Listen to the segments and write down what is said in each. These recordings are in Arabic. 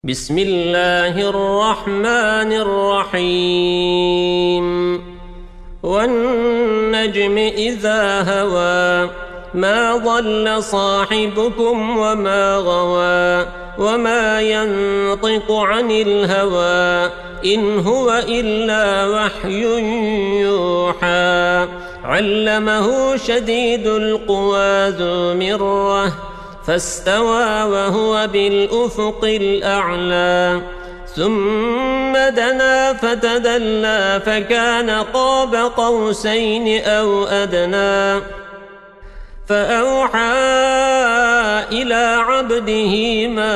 بسم الله الرحمن الرحيم والنجم إذا هوى ما ضل صاحبكم وما غوى وما ينطق عن الهوى إن هو إلا وحي يوحى علمه شديد القوى ذو مرة فاستوى وهو بالأفق الأعلى ثم دنا فتدلى فكان قاب قوسين أو أدنى فأوحى إلى عبده ما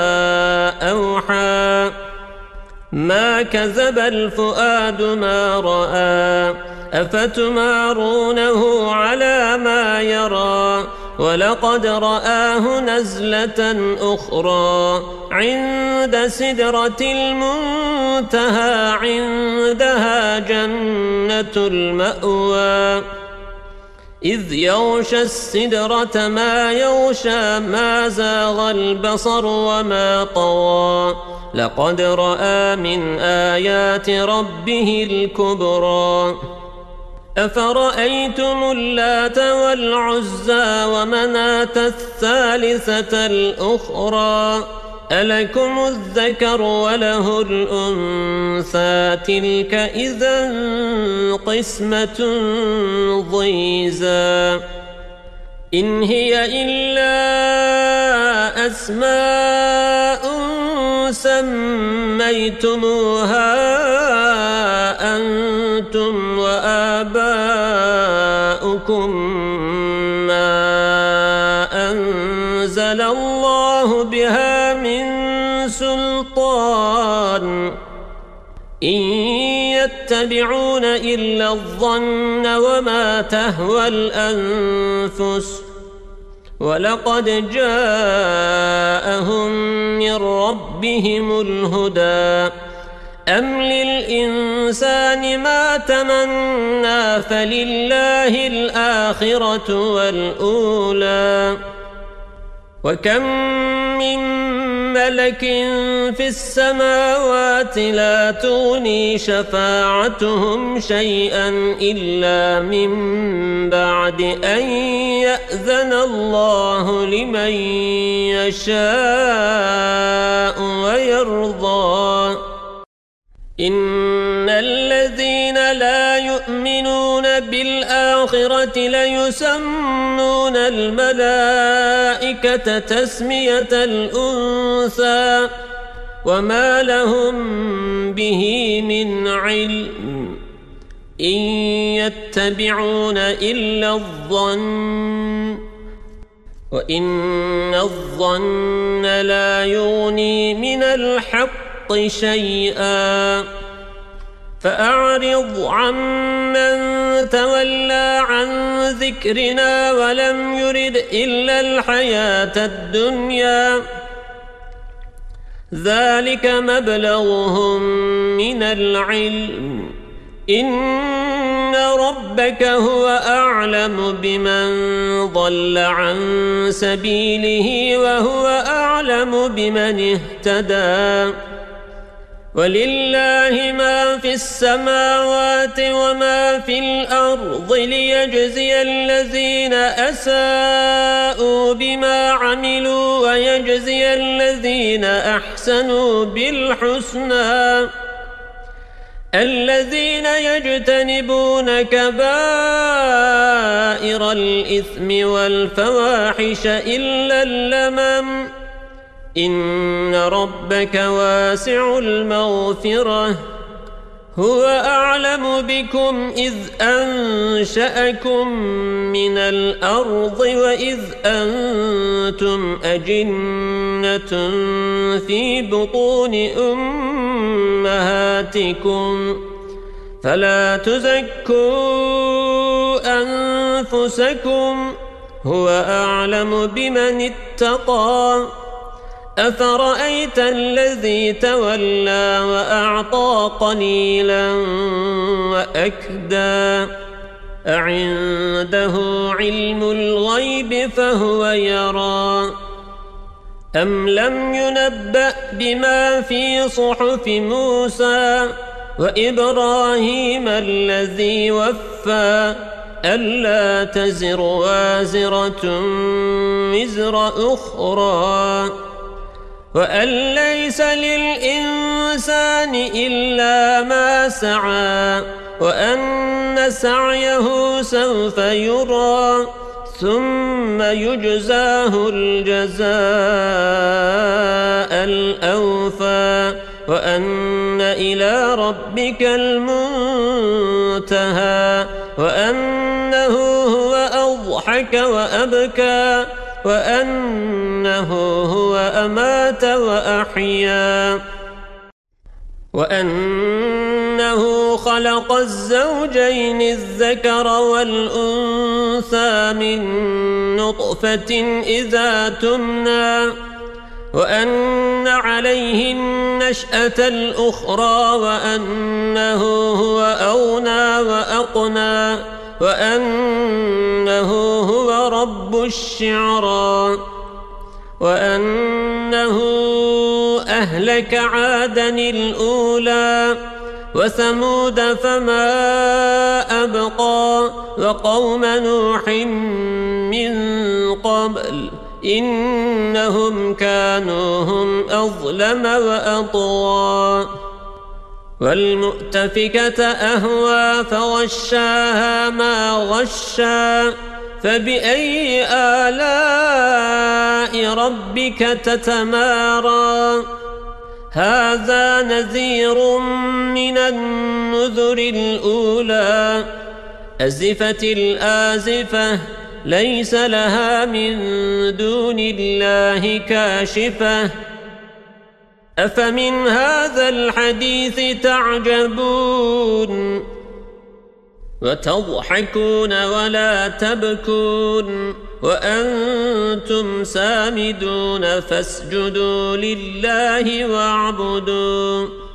أوحى ما كذب الفؤاد ما رأى أفتمارونه على ما يرى ولقد رآه نزلة أخرى عند سدرة المنتهى عندها جنة المأوى إذ يغشى السدرة ما يغشى ما زاغ البصر وما طغى لقد رأى من آيات ربه الكبرى أفرأيتم اللات والعزى ومناة الثالثة الأخرى ألكم الذكر وله الأنثى تلك إذا قسمة ضيزى إن هي إلا أسماء سميتموها أنتم وآباؤكم ما أنزل الله بها من سلطان إن يتبعون إلا الظن وما تهوى الأنفس ولقد جاءهم من ربهم الهدى أم للإنسان ما تمنى فلله الآخرة والأولى وكم من ملك في السماوات لا تغني شفاعتهم شيئا إلا من بعد أن يأذن الله لمن يشاء ويرضى إن الذين لا يؤمنون بالآخرة ليسمون الملائكة تسمية الأنثى وما لهم به من علم إن يتبعون إلا الظن وإن الظن لا يغني من الحق شيئا فأعرض عمن تولى عن ذكرنا ولم يرد إلا الحياة الدنيا ذلك مبلغهم من العلم إن ربك هو أعلم بمن ضل عن سبيله وهو أعلم بمن اهتدى ولله ما في السماوات وما في الأرض ليجزي الذين أساءوا بما عملوا ويجزي الذين أحسنوا بالحسنى الذين يجتنبون كبائر الإثم والفواحش إلا اللمم إن ربك واسع المغفرة هو أعلم بكم إذ أنشأكم من الأرض وإذ أنتم أجنة في بطون أمهاتكم فلا تزكوا أنفسكم هو أعلم بمن اتقى أفرأيت الذي تولى وأعطى قليلا وأكدى أعنده علم الغيب فهو يرى أم لم ينبأ بما في صحف موسى وإبراهيم الذي وفى ألا تزر وازرة وزر أخرى وأن ليس للإنسان إلا ما سعى وأن سعيه سوف يرى ثم يجزاه الجزاء الأوفى وأن إلى ربك المنتهى وأنه هو أضحك وأبكى وأنه هو أمات وأحيا وأنه خلق الزوجين الذكر والأنثى من نطفة إذا تمنى وأن عليه النشأة الأخرى وأنه هو أغنى وأقنى وأنه هو رب الشعرى وأنه أهلك عادا الأولى وثمود فما أبقى وقوم نوح من قبل إنهم كانوا هم أظلم وأطغى والمؤتفكة أهوى فغشاها ما غشا فبأي آلاء ربك تتمارى هذا نذير من النذر الأولى أزفت الآزفة ليس لها من دون الله كاشفة أفمن هذا الحديث تعجبون وتضحكون ولا تبكون وأنتم سامدون فاسجدوا لله واعبدوا